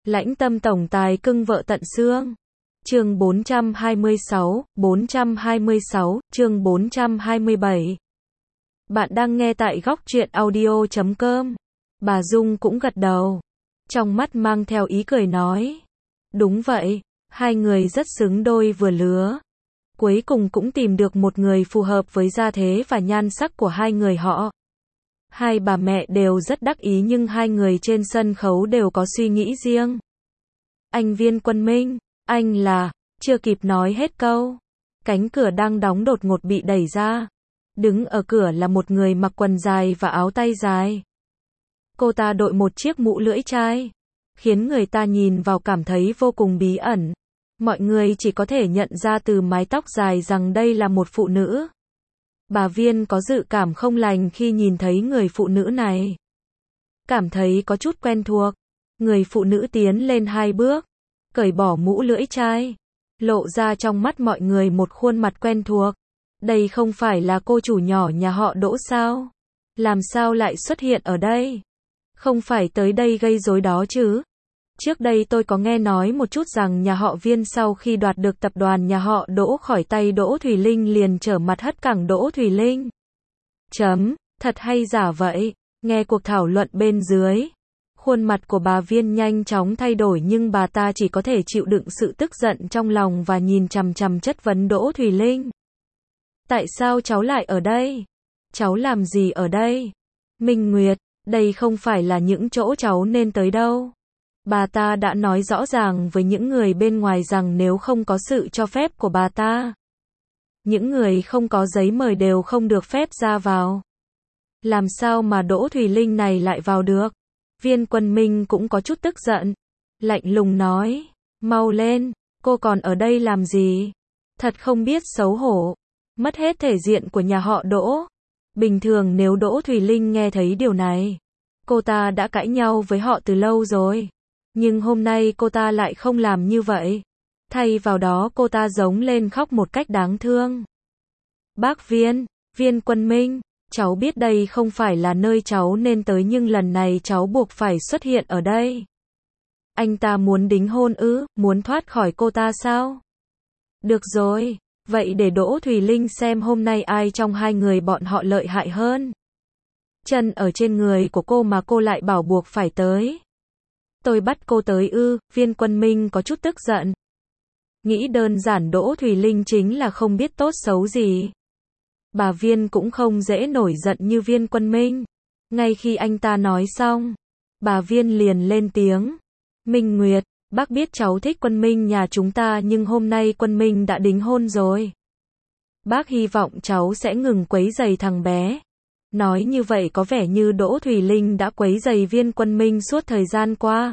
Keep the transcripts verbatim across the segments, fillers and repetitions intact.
Lãnh tâm tổng tài cưng vợ tận xương. Chương bốn trăm hai mươi sáu, bốn trăm hai mươi sáu, chương bốn trăm hai mươi bảy. Bạn đang nghe tại góc truyện audio chấm com. Bà Dung cũng gật đầu. Trong mắt mang theo ý cười nói. Đúng vậy, hai người rất xứng đôi vừa lứa. Cuối cùng cũng tìm được một người phù hợp với gia thế và nhan sắc của hai người họ. Hai bà mẹ đều rất đắc ý nhưng hai người trên sân khấu đều có suy nghĩ riêng. Anh Viên Quân Minh, anh là, chưa kịp nói hết câu. Cánh cửa đang đóng đột ngột bị đẩy ra. Đứng ở cửa là một người mặc quần dài và áo tay dài. Cô ta đội một chiếc mũ lưỡi chai, khiến người ta nhìn vào cảm thấy vô cùng bí ẩn. Mọi người chỉ có thể nhận ra từ mái tóc dài rằng đây là một phụ nữ. Bà Viên có dự cảm không lành khi nhìn thấy người phụ nữ này. Cảm thấy có chút quen thuộc. Người phụ nữ tiến lên hai bước, cởi bỏ mũ lưỡi chai, lộ ra trong mắt mọi người một khuôn mặt quen thuộc. Đây không phải là cô chủ nhỏ nhà họ Đỗ sao? Làm sao lại xuất hiện ở đây? Không phải tới đây gây rối đó chứ? Trước đây tôi có nghe nói một chút rằng nhà họ Viên sau khi đoạt được tập đoàn nhà họ Đỗ khỏi tay Đỗ Thùy Linh liền trở mặt hất cẳng Đỗ Thùy Linh. Chấm, thật hay giả vậy? Nghe cuộc thảo luận bên dưới, khuôn mặt của bà Viên nhanh chóng thay đổi nhưng bà ta chỉ có thể chịu đựng sự tức giận trong lòng và nhìn chằm chằm chất vấn Đỗ Thùy Linh. Tại sao cháu lại ở đây? Cháu làm gì ở đây? Minh Nguyệt, đây không phải là những chỗ cháu nên tới đâu. Bà ta đã nói rõ ràng với những người bên ngoài rằng nếu không có sự cho phép của bà ta, những người không có giấy mời đều không được phép ra vào. Làm sao mà Đỗ Thùy Linh này lại vào được? Viên Quân Minh cũng có chút tức giận, lạnh lùng nói, mau lên, cô còn ở đây làm gì? Thật không biết xấu hổ, mất hết thể diện của nhà họ Đỗ. Bình thường nếu Đỗ Thùy Linh nghe thấy điều này, cô ta đã cãi nhau với họ từ lâu rồi. Nhưng hôm nay cô ta lại không làm như vậy. Thay vào đó cô ta giống lên khóc một cách đáng thương. Bác Viên, Viên Quân Minh, cháu biết đây không phải là nơi cháu nên tới nhưng lần này cháu buộc phải xuất hiện ở đây. Anh ta muốn đính hôn ư, muốn thoát khỏi cô ta sao? Được rồi, vậy để Đỗ Thùy Linh xem hôm nay ai trong hai người bọn họ lợi hại hơn. Chân ở trên người của cô mà cô lại bảo buộc phải tới. Tôi bắt cô tới ư? Viên Quân Minh có chút tức giận. Nghĩ đơn giản Đỗ Thùy Linh chính là không biết tốt xấu gì. Bà Viên cũng không dễ nổi giận như Viên Quân Minh. Ngay khi anh ta nói xong, bà Viên liền lên tiếng. Minh Nguyệt, bác biết cháu thích Quân Minh nhà chúng ta nhưng hôm nay Quân Minh đã đính hôn rồi. Bác hy vọng cháu sẽ ngừng quấy rầy thằng bé. Nói như vậy có vẻ như Đỗ Thùy Linh đã quấy rầy Viên Quân Minh suốt thời gian qua.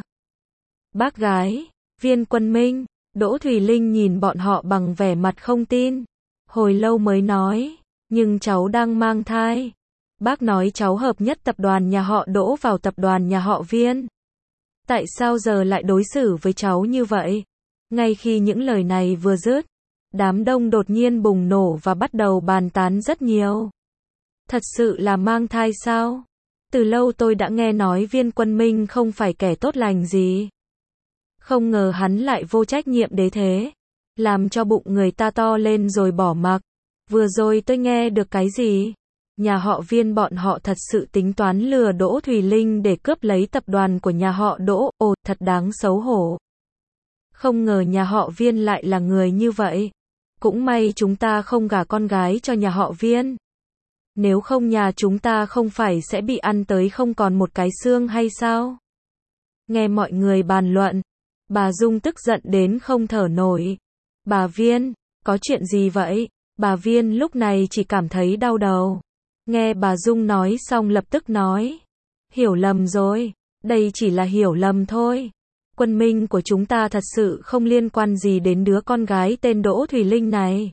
Bác gái, Viên Quân Minh, Đỗ Thùy Linh nhìn bọn họ bằng vẻ mặt không tin. Hồi lâu mới nói, nhưng cháu đang mang thai. Bác nói cháu hợp nhất tập đoàn nhà họ Đỗ vào tập đoàn nhà họ Viên. Tại sao giờ lại đối xử với cháu như vậy? Ngay khi những lời này vừa dứt, đám đông đột nhiên bùng nổ và bắt đầu bàn tán rất nhiều. Thật sự là mang thai sao? Từ lâu tôi đã nghe nói Viên Quân Minh không phải kẻ tốt lành gì. Không ngờ hắn lại vô trách nhiệm đến thế. Làm cho bụng người ta to lên rồi bỏ mặc. Vừa rồi tôi nghe được cái gì? Nhà họ Viên bọn họ thật sự tính toán lừa Đỗ Thùy Linh để cướp lấy tập đoàn của nhà họ Đỗ. Ồ, thật đáng xấu hổ. Không ngờ nhà họ Viên lại là người như vậy. Cũng may chúng ta không gả con gái cho nhà họ Viên. Nếu không nhà chúng ta không phải sẽ bị ăn tới không còn một cái xương hay sao? Nghe mọi người bàn luận, bà Dung tức giận đến không thở nổi. Bà Viên, có chuyện gì vậy? Bà Viên lúc này chỉ cảm thấy đau đầu. Nghe bà Dung nói xong lập tức nói. Hiểu lầm rồi, đây chỉ là hiểu lầm thôi. Quân Minh của chúng ta thật sự không liên quan gì đến đứa con gái tên Đỗ Thùy Linh này.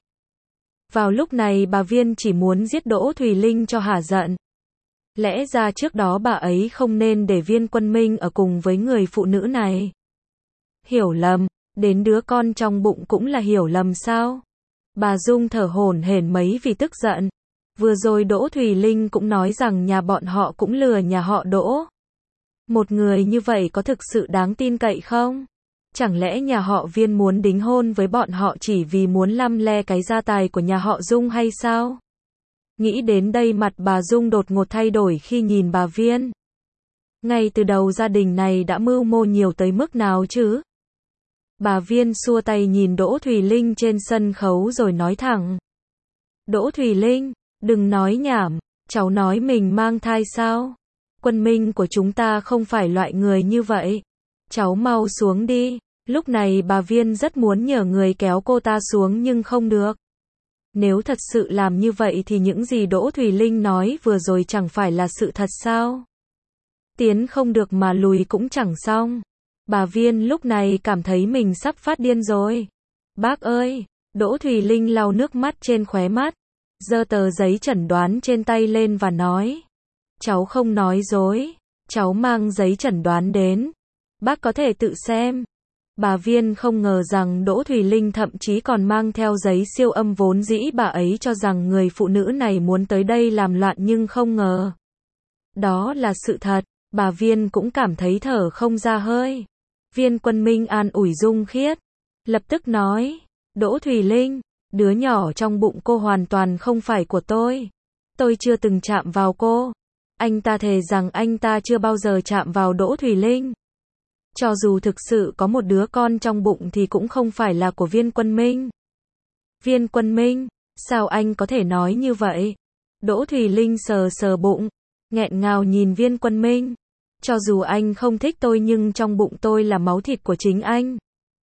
Vào lúc này bà Viên chỉ muốn giết Đỗ Thùy Linh cho hả giận. Lẽ ra trước đó bà ấy không nên để Viên Quân Minh ở cùng với người phụ nữ này. Hiểu lầm, đến đứa con trong bụng cũng là hiểu lầm sao? Bà Dung thở hổn hển mấy vì tức giận. Vừa rồi Đỗ Thùy Linh cũng nói rằng nhà bọn họ cũng lừa nhà họ Đỗ. Một người như vậy có thực sự đáng tin cậy không? Chẳng lẽ nhà họ Viên muốn đính hôn với bọn họ chỉ vì muốn lăm le cái gia tài của nhà họ Dung hay sao? Nghĩ đến đây mặt bà Dung đột ngột thay đổi khi nhìn bà Viên. Ngay từ đầu gia đình này đã mưu mô nhiều tới mức nào chứ? Bà Viên xua tay nhìn Đỗ Thùy Linh trên sân khấu rồi nói thẳng. Đỗ Thùy Linh, đừng nói nhảm, cháu nói mình mang thai sao? Quân Minh của chúng ta không phải loại người như vậy. Cháu mau xuống đi. Lúc này bà Viên rất muốn nhờ người kéo cô ta xuống nhưng không được. Nếu thật sự làm như vậy thì những gì Đỗ Thùy Linh nói vừa rồi chẳng phải là sự thật sao? Tiến không được mà lùi cũng chẳng xong. Bà Viên lúc này cảm thấy mình sắp phát điên rồi. Bác ơi! Đỗ Thùy Linh lau nước mắt trên khóe mắt, giơ tờ giấy chẩn đoán trên tay lên và nói. Cháu không nói dối. Cháu mang giấy chẩn đoán đến. Bác có thể tự xem. Bà Viên không ngờ rằng Đỗ Thùy Linh thậm chí còn mang theo giấy siêu âm vốn dĩ bà ấy cho rằng người phụ nữ này muốn tới đây làm loạn nhưng không ngờ. Đó là sự thật. Bà Viên cũng cảm thấy thở không ra hơi. Viên Quân Minh an ủi Dung Khiết. Lập tức nói. Đỗ Thùy Linh, đứa nhỏ trong bụng cô hoàn toàn không phải của tôi. Tôi chưa từng chạm vào cô. Anh ta thề rằng anh ta chưa bao giờ chạm vào Đỗ Thùy Linh. Cho dù thực sự có một đứa con trong bụng thì cũng không phải là của Viên Quân Minh. Viên Quân Minh, sao anh có thể nói như vậy? Đỗ Thùy Linh sờ sờ bụng, nghẹn ngào nhìn Viên Quân Minh. Cho dù anh không thích tôi nhưng trong bụng tôi là máu thịt của chính anh.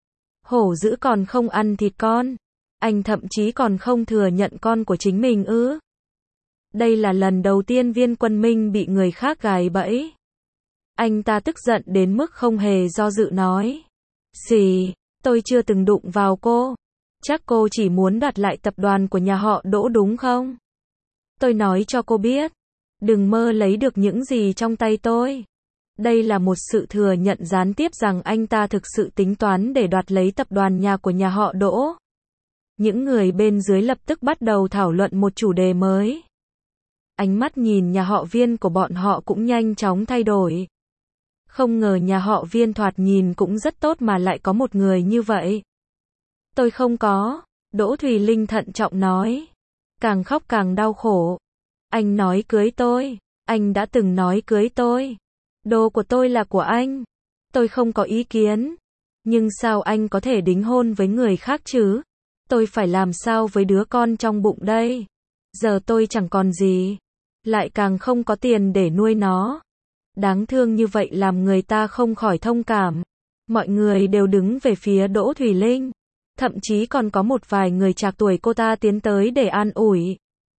Hổ dữ còn không ăn thịt con. Anh thậm chí còn không thừa nhận con của chính mình ư? Đây là lần đầu tiên Viên Quân Minh bị người khác gài bẫy. Anh ta tức giận đến mức không hề do dự nói. Gì? Tôi chưa từng đụng vào cô. Chắc cô chỉ muốn đoạt lại tập đoàn của nhà họ Đỗ đúng không? Tôi nói cho cô biết. Đừng mơ lấy được những gì trong tay tôi. Đây là một sự thừa nhận gián tiếp rằng anh ta thực sự tính toán để đoạt lấy tập đoàn nhà của nhà họ Đỗ. Những người bên dưới lập tức bắt đầu thảo luận một chủ đề mới. Ánh mắt nhìn nhà họ Viên của bọn họ cũng nhanh chóng thay đổi. Không ngờ nhà họ Viên thoạt nhìn cũng rất tốt mà lại có một người như vậy. Tôi không có. Đỗ Thùy Linh thận trọng nói. Càng khóc càng đau khổ. Anh nói cưới tôi. Anh đã từng nói cưới tôi. Đồ của tôi là của anh. Tôi không có ý kiến. Nhưng sao anh có thể đính hôn với người khác chứ? Tôi phải làm sao với đứa con trong bụng đây? Giờ tôi chẳng còn gì. Lại càng không có tiền để nuôi nó. Đáng thương như vậy làm người ta không khỏi thông cảm. Mọi người đều đứng về phía Đỗ Thùy Linh. Thậm chí còn có một vài người trạc tuổi cô ta tiến tới để an ủi.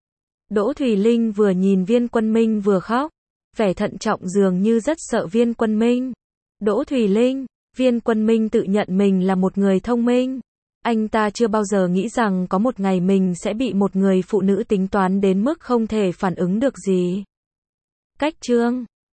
Đỗ Thùy Linh vừa nhìn Viên Quân Minh vừa khóc. Vẻ thận trọng dường như rất sợ Viên Quân Minh. Đỗ Thùy Linh, Viên Quân Minh tự nhận mình là một người thông minh. Anh ta chưa bao giờ nghĩ rằng có một ngày mình sẽ bị một người phụ nữ tính toán đến mức không thể phản ứng được gì. Cách chương